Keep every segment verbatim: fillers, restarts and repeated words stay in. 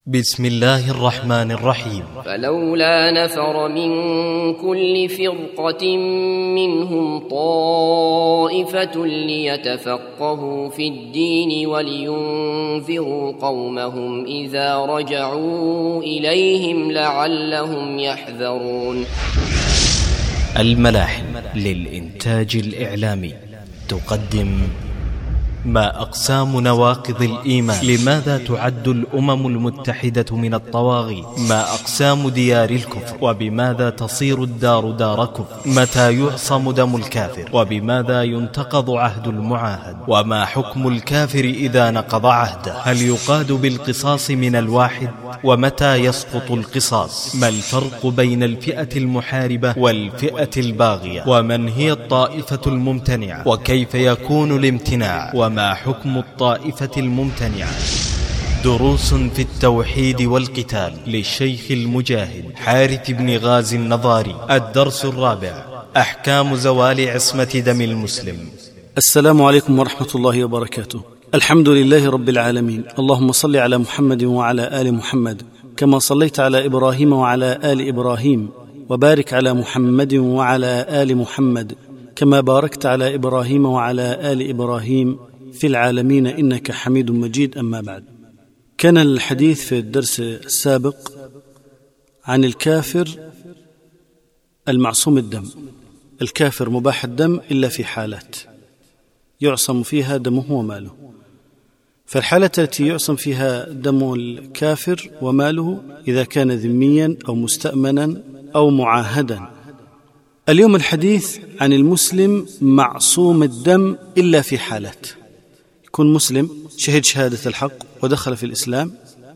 بسم الله الرحمن الرحيم. فلولا نفر من كل فرقة منهم طائفة ليتفقهوا في الدين ولينذروا قومهم إذا رجعوا إليهم لعلهم يحذرون. الملاحم للإنتاج الإعلامي تقدم ما أقسام نواقض الإيمان؟ لماذا تعد الأمم المتحدة من الطواغيت؟ ما أقسام ديار الكفر؟ وبماذا تصير الدار دار كفر؟ متى يعصم دم الكافر؟ وبماذا ينتقض عهد المعاهد؟ وما حكم الكافر إذا نقض عهده؟ هل يقاد بالقصاص من الواحد؟ ومتى يسقط القصاص؟ ما الفرق بين الفئة المحاربة والفئة الباغية؟ ومن هي الطائفة الممتنعة؟ وكيف يكون الامتناع؟ وما حكم الطائفة الممتنعة؟ دروس في التوحيد والقتال للشيخ المجاهد حارث بن غازي النظاري. الدرس الرابع: أحكام زوال عصمة دم المسلم. السلام عليكم ورحمة الله وبركاته. الحمد لله رب العالمين، اللهم صل على محمد وعلى آل محمد كما صليت على إبراهيم وعلى آل إبراهيم، وبارك على محمد وعلى آل محمد كما باركت على إبراهيم وعلى آل إبراهيم في العالمين إنك حميد مجيد. أما بعد، كان الحديث في الدرس السابق عن الكافر المعصوم الدم. الكافر مباح الدم إلا في حالات يعصم فيها دمه وماله. فالحالة التي يعصم فيها دم الكافر وماله إذا كان ذميا أو مستأمنا أو معاهدا. اليوم الحديث عن المسلم معصوم الدم إلا في حالات: يكون مسلم شهد شهادة الحق ودخل في الإسلام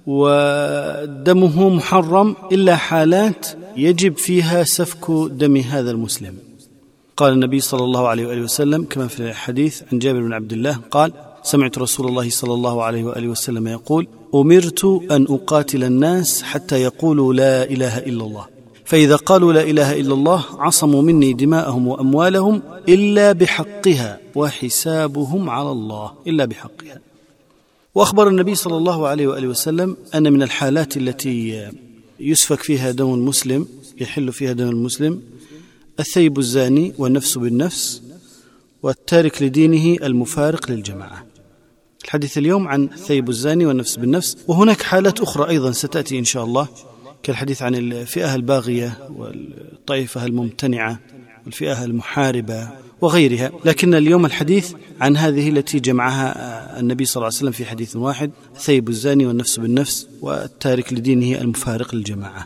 ودمه محرم، إلا حالات يجب فيها سفك دم هذا المسلم. قال النبي صلى الله عليه وآله وسلم كما في الحديث عن جابر بن عبد الله قال: سمعت رسول الله صلى الله عليه وآله وسلم يقول: أمرت أن أقاتل الناس حتى يقولوا لا إله إلا الله، فإذا قالوا لا إله إلا الله عصموا مني دماءهم وأموالهم إلا بحقها وحسابهم على الله إلا بحقها. وأخبر النبي صلى الله عليه وآله وسلم أن من الحالات التي يسفك فيها دم المسلم، يحل فيها دم المسلم، الثيب الزاني والنفس بالنفس والتارك لدينه المفارق للجماعة. الحديث اليوم عن الثيب الزاني والنفس بالنفس، وهناك حالات أخرى أيضا ستأتي إن شاء الله، كالحديث عن الفئة الباغية والطائفة الممتنعة والفئة المحاربة وغيرها. لكن اليوم الحديث عن هذه التي جمعها النبي صلى الله عليه وسلم في حديث واحد: الثيب الزاني والنفس بالنفس والتارك لدينه المفارق للجماعة.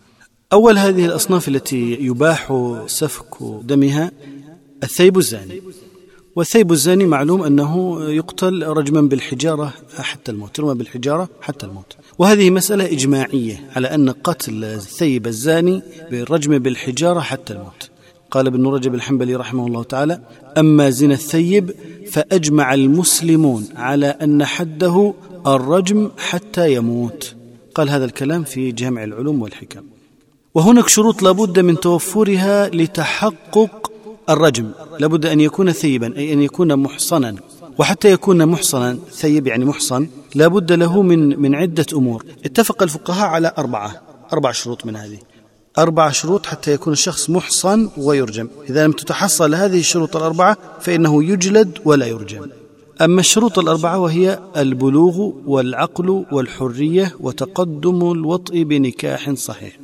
أول هذه الأصناف التي يباح سفك دمها الثيب الزاني. والثيب الزاني معلوم أنه يقتل رجما بالحجارة حتى الموت، رمى بالحجارة حتى الموت. وهذه مسألة إجماعية على أن قتل الثيب الزاني بالرجم بالحجارة حتى الموت. قال ابن رجب الحنبلي رحمه الله تعالى: أما زنا الثيب فأجمع المسلمون على أن حده الرجم حتى يموت. قال هذا الكلام في جامع العلوم والحكم. وهناك شروط لابد من توفرها لتحقق الرجم: لابد أن يكون ثيبا، أي أن يكون محصنا. وحتى يكون محصنا، ثيب يعني محصن، لابد له من من عدة أمور. اتفق الفقهاء على أربعة أربع شروط من هذه أربع شروط حتى يكون الشخص محصن ويرجم. إذا لم تتحصل هذه الشروط الأربعة فإنه يجلد ولا يرجم. أما الشروط الأربعة وهي البلوغ والعقل والحرية وتقدم الوطء بنكاح صحيح.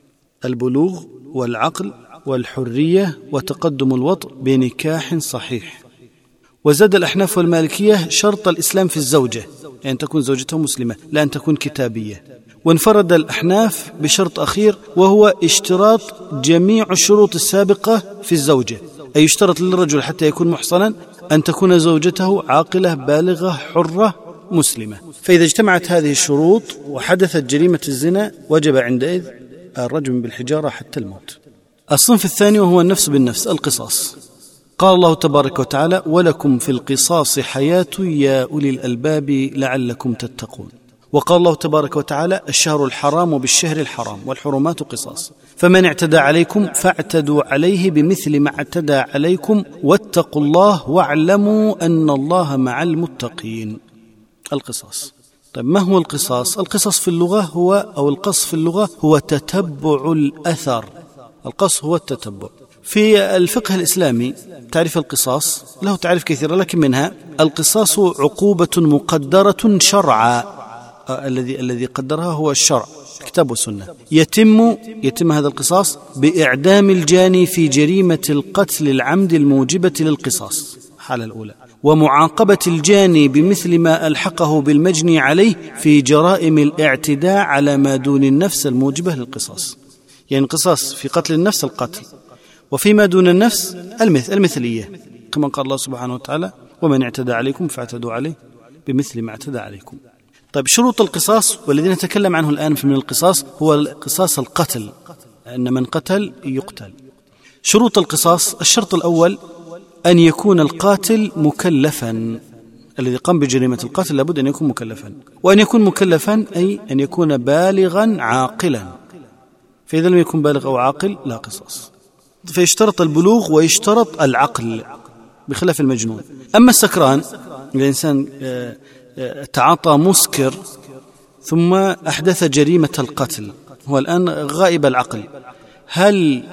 البلوغ والعقل والحرية وتقدم الوطء بنكاح صحيح. وزاد الأحناف والمالكية شرط الإسلام في الزوجة، يعني تكون زوجته مسلمة لا أن تكون كتابية. وانفرد الأحناف بشرط أخير وهو اشتراط جميع الشروط السابقة في الزوجة، أي يشترط للرجل حتى يكون محصنا أن تكون زوجته عاقلة بالغة حرة مسلمة. فإذا اجتمعت هذه الشروط وحدثت جريمة الزنا وجب عندئذ الرجم بالحجارة حتى الموت. الصنف الثاني وهو النفس بالنفس، القصاص. قال الله تبارك وتعالى: ولكم في القصاص حياة يا أولي الألباب لعلكم تتقون. وقال الله تبارك وتعالى: الشهر الحرام بالشهر الحرام والحرمات قصاص، فمن اعتدى عليكم فاعتدوا عليه بمثل ما اعتدى عليكم واتقوا الله واعلموا أن الله مع المتقين. القصاص. طيب ما هو القصاص؟ القصص في اللغة هو أو القص في اللغة هو تتبع الأثر. القص هو التتبع. في الفقه الإسلامي تعريف القصاص له تعريف كثيرة، لكن منها القصاص عقوبة مقدرة شرعا، الذي الذي قدرها هو الشرع، الكتاب والسنة. يتم يتم هذا القصاص بإعدام الجاني في جريمة القتل العمد الموجبة للقصاص، الحالة الأولى، ومعاقبة الجاني بمثل ما ألحقه بالمجني عليه في جرائم الاعتداء على ما دون النفس الموجبة للقصاص. يعني القصاص في قتل النفس القتل، وفيما دون النفس المثل المثلية، كما قال الله سبحانه وتعالى: ومن اعتدى عليكم فاعتدوا عليه بمثل ما اعتدى عليكم. طيب شروط القصاص والذي نتكلم عنه الآن من القصاص هو القصاص القتل، أن من قتل يقتل. شروط القصاص: الشرط الأول أن يكون القاتل مكلفا، الذي قام بجريمة القتل لابد أن يكون مكلفا، وأن يكون مكلفا أي أن يكون بالغا عاقلا، فإذا لم يكن بالغ أو عاقل لا قصاص. فيشترط البلوغ ويشترط العقل بخلاف المجنون. أما السكران، الإنسان تعاطى مسكر ثم أحدث جريمة القتل، هو الآن غائب العقل، هل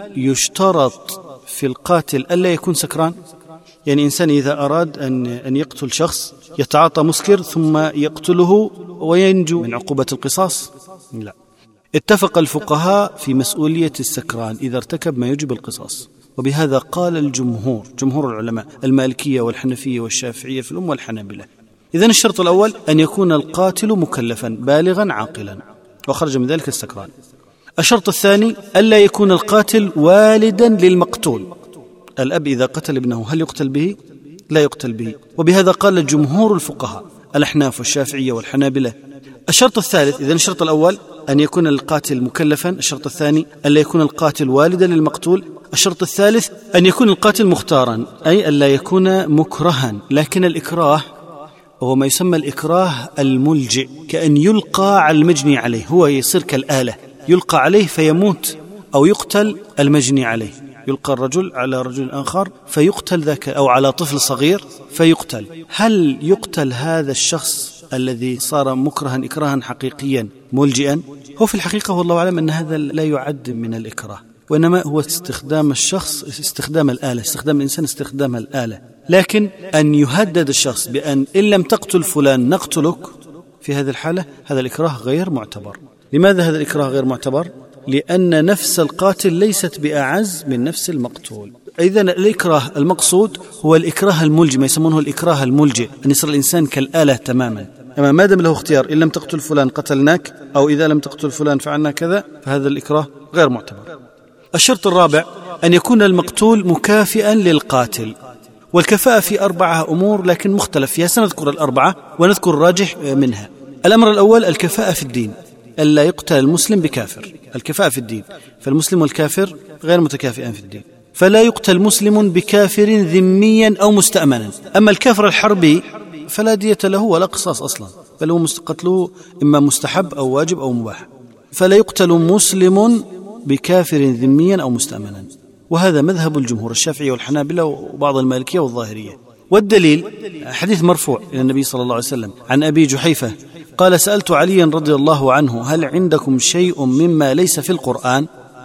يشترط في القاتل ألا يكون سكران؟ يعني إنسان إذا أراد أن أن يقتل شخص يتعاطى مسكر ثم يقتله وينجو من عقوبة القصاص؟ لا. اتفق الفقهاء في مسؤولية السكران إذا ارتكب ما يجب القصاص، وبهذا قال الجمهور، جمهور العلماء المالكية والحنفية والشافعية في الأم والحنابلة. إذن الشرط الأول أن يكون القاتل مكلفا بالغا عاقلا، وخرج من ذلك السكران. الشرط الثاني ألا يكون القاتل والدا للمقتول. الأب إذا قتل ابنه هل يقتل به؟ لا يقتل به، وبهذا قال جمهور الفقهاء الأحناف والشافعية والحنابلة. الشرط الثالث، إذن الشرط الأول أن يكون القاتل مكلفا، الشرط الثاني ألا يكون القاتل والدا للمقتول، الشرط الثالث أن يكون القاتل مختارا، أي ألا يكون مكرها. لكن الإكراه هو ما يسمى الإكراه الملجئ، كأن يلقى على المجني عليه، هو يصير كالآلة يلقى عليه فيموت، أو يقتل المجني عليه، يلقى الرجل على رجل آخر فيقتل ذاك، أو على طفل صغير فيقتل. هل يقتل هذا الشخص الذي صار مكرها إكراها حقيقيا ملجئا؟ هو في الحقيقة والله أعلم أن هذا لا يعد من الإكراه، وإنما هو استخدام الشخص استخدام الآلة، استخدام الإنسان استخدام الآلة. لكن أن يهدد الشخص بأن إن لم تقتل فلان نقتلك، في هذه الحالة هذا الإكراه غير معتبر. لماذا هذا الإكراه غير معتبر؟ لأن نفس القاتل ليست بأعز من نفس المقتول. إذن الإكراه المقصود هو الإكراه الملجئ، ما يسمونه الإكراه الملجئ، أن يصير الإنسان كالآلة تماما. أما ما دام له اختيار، إن لم تقتل فلان قتلناك، أو إذا لم تقتل فلان فعلنا كذا، فهذا الإكراه غير معتبر. الشرط الرابع أن يكون المقتول مكافئا للقاتل، والكفاءة في أربعة أمور لكن مختلف فيها، سنذكر الأربعة ونذكر الراجح منها. الأمر الأول الكفاءة في الدين، ألا يقتل المسلم بكافر، الكفاءة في الدين، فالمسلم والكافر غير متكافئان في الدين، فلا يقتل مسلم بكافر ذميا أو مستأمنا. أما الكافر الحربي فلا دية له ولا قصاص أصلا، بل هو قتله إما مستحب أو واجب أو مباح، فلا يقتل مسلم بكافر ذميا أو مستأمنا. وهذا مذهب الجمهور الشافعي والحنابلة وبعض المالكية والظاهرية. والدليل حديث مرفوع إلى النبي صلى الله عليه وسلم عن أبي جحيفة قال: سألت عليا رضي الله عنه: هل عندكم شيء مما ليس في القرآن؟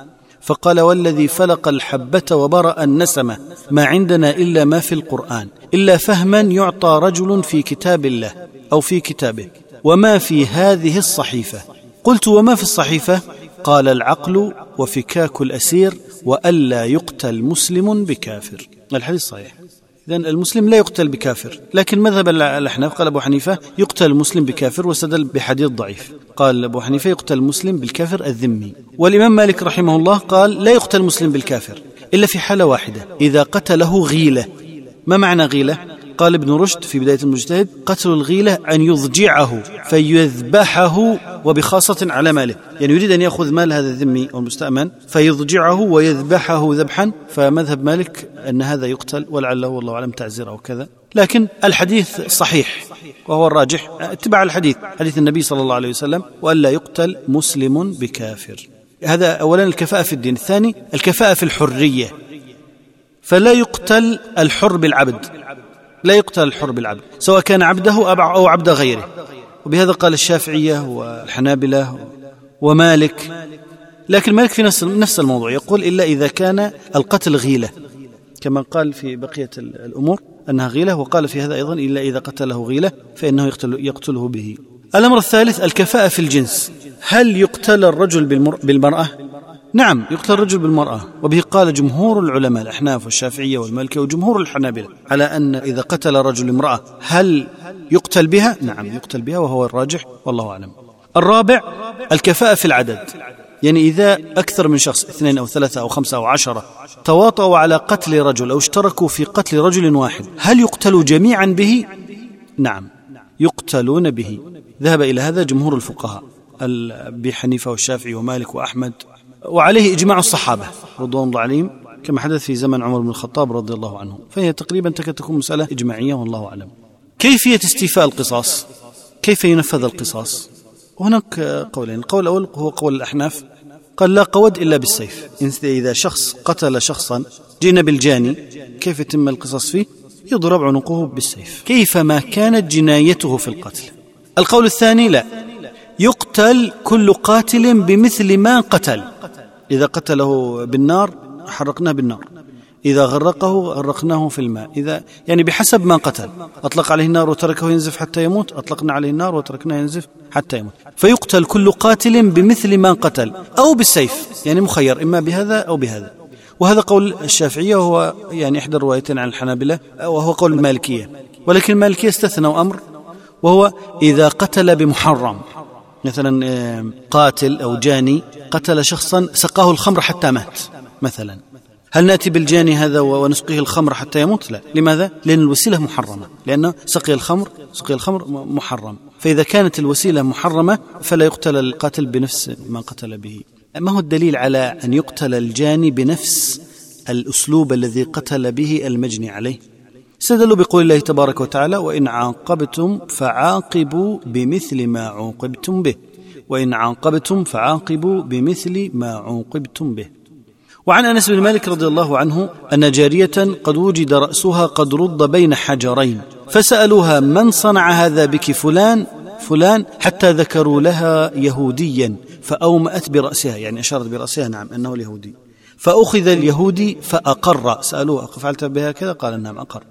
فقال: والذي فلق الحبة وبرأ النسمة ما عندنا إلا ما في القرآن، إلا فهما يعطى رجل في كتاب الله أو في كتابه، وما في هذه الصحيفة. قلت: وما في الصحيفة؟ قال: العقل وفكاك الأسير وألا يقتل مسلم بكافر. الحديث صحيح. إذن المسلم لا يقتل بكافر، لكن مذهب الأحناف قال أبو حنيفة يقتل المسلم بكافر، واستدل بحديث ضعيف. قال أبو حنيفة يقتل المسلم بالكافر الذمي. والإمام مالك رحمه الله قال لا يقتل المسلم بالكافر إلا في حالة واحدة، إذا قتله غيلة. ما معنى غيلة؟ قال ابن رشد في بداية المجتهد: قتل الغيلة أن يضجعه فيذبحه وبخاصة على ماله، يعني يريد أن يأخذ مال هذا الذمي أو المستأمن فيضجعه ويذبحه ذبحا. فمذهب مالك أن هذا يقتل، ولعله والله أعلم تعزير أو كذا، لكن الحديث صحيح وهو الراجح اتباع الحديث، حديث النبي صلى الله عليه وسلم: وألا يقتل مسلم بكافر. هذا أولا الكفاءة في الدين. الثاني الكفاءة في الحرية، فلا يقتل الحر بالعبد، لا يقتل الحر بالعبد سواء كان عبده أو عبد غيره، وبهذا قال الشافعية والحنابلة ومالك. لكن مالك في نفس نفس الموضوع، يقول إلا إذا كان القتل غيلة، كما قال في بقية الأمور أنها غيلة، وقال في هذا أيضا إلا إذا قتله غيلة فإنه يقتل يقتله به. الأمر الثالث الكفاءة في الجنس. هل يقتل الرجل بالمرأة؟ نعم، يقتل الرجل بالمرأة، وبه قال جمهور العلماء الأحناف والشافعية والمالكية وجمهور الحنابلة على أن إذا قتل رجل امرأة هل يقتل بها؟ نعم يقتل بها، وهو الراجح والله أعلم. الرابع الكفاءة في العدد، يعني إذا أكثر من شخص، اثنين أو ثلاثة أو خمسة أو عشرة، تواطؤوا على قتل رجل أو اشتركوا في قتل رجل واحد، هل يقتلوا جميعا به؟ نعم يقتلون به. ذهب إلى هذا جمهور الفقهاء، أبي حنيفة والشافعي ومالك وأحمد، وعليه إجماع الصحابة رضوان الله عليهم كما حدث في زمن عمر بن الخطاب رضي الله عنه، فهي تقريبا تكاد تكون مسألة إجماعية والله أعلم. كيفية استيفاء القصاص، كيف ينفذ القصاص؟ وهناك قولين، القول الأول هو قول الأحناف، قال لا قود إلا بالسيف. إذا شخص قتل شخصا جينا بالجاني، كيف يتم القصاص فيه؟ يضرب عنقه بالسيف كيفما كانت جنايته في القتل. القول الثاني لا، يقتل كل قاتل بمثل ما قتل، إذا قتله بالنار حرقناه بالنار، إذا غرقه غرقناه في الماء، إذا يعني بحسب ما قتل. أطلق عليه النار وتركه ينزف حتى يموت، أطلقنا عليه النار وتركناه ينزف حتى يموت. فيقتل كل قاتل بمثل ما قتل، أو بالسيف، يعني مخير إما بهذا أو بهذا. وهذا قول الشافعية، وهو يعني إحدى الروايتين عن الحنابلة، وهو قول المالكية. ولكن المالكية استثنوا أمر، وهو إذا قتل بمحرم، مثلا قاتل أو جاني قتل شخصا سقاه الخمر حتى مات مثلا، هل نأتي بالجاني هذا ونسقيه الخمر حتى يموت؟ لا. لماذا؟ لأن الوسيلة محرمة، لأن سقي الخمر سقي الخمر محرم، فإذا كانت الوسيلة محرمة فلا يقتل القاتل بنفس ما قتل به. ما هو الدليل على أن يقتل الجاني بنفس الأسلوب الذي قتل به المجني عليه؟ استدلوا بقول الله تبارك وتعالى وإن عاقبتم فعاقبوا بمثل ما عوقبتم به، وإن عاقبتم فعاقبوا بمثل ما عوقبتم به. وعن أنس بن مالك رضي الله عنه أن جارية قد وجد رأسها قد رد بين حجرين، فسألوها من صنع هذا بك؟ فلان فلان، حتى ذكروا لها يهوديا فأومأت برأسها، يعني أشارت برأسها نعم أنه اليهودي. فأخذ اليهودي فأقر، سألوه فعلت بها كذا؟ قال نعم أقر.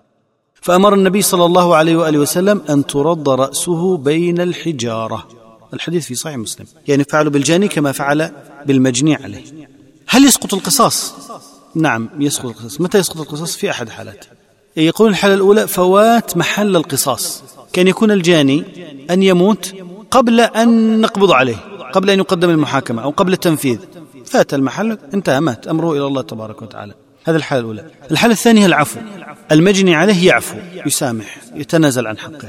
فأمر النبي صلى الله عليه وآله وسلم أن ترد رأسه بين الحجارة. الحديث في صحيح مسلم، يعني فعلوا بالجاني كما فعل بالمجني عليه. هل يسقط القصاص؟ نعم يسقط القصاص. متى يسقط القصاص؟ في أحد حالات. يقول الحالة الأولى فوات محل القصاص، كان يكون الجاني أن يموت قبل أن نقبض عليه، قبل أن يقدم المحاكمة أو قبل التنفيذ، فات المحل انتهى، مات أمره إلى الله تبارك وتعالى. هذا الحالة الأولى. الحالة الثانية العفو، المجني عليه يعفو، يسامح، يتنازل عن حقه.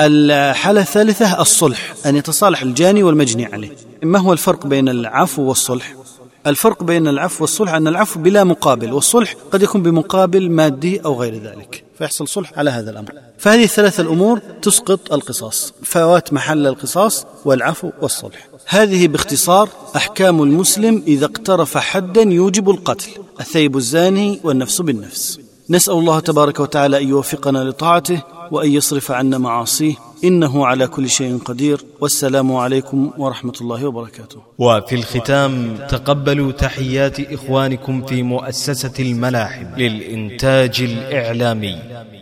الحالة الثالثة الصلح، أن يتصالح الجاني والمجني عليه. ما هو الفرق بين العفو والصلح؟ الفرق بين العفو والصلح أن العفو بلا مقابل، والصلح قد يكون بمقابل مادي أو غير ذلك، فيحصل صلح على هذا الأمر. فهذه الثلاثة الأمور تسقط القصاص، فوات محل القصاص والعفو والصلح. هذه باختصار أحكام المسلم إذا اقترف حدا يوجب القتل: الثيب الزاني والنفس بالنفس. نسأل الله تبارك وتعالى أن يوفقنا لطاعته وأن يصرف عنا معاصيه، إنه على كل شيء قدير. والسلام عليكم ورحمة الله وبركاته. وفي الختام تقبلوا تحيات إخوانكم في مؤسسة الملاحم للإنتاج الإعلامي.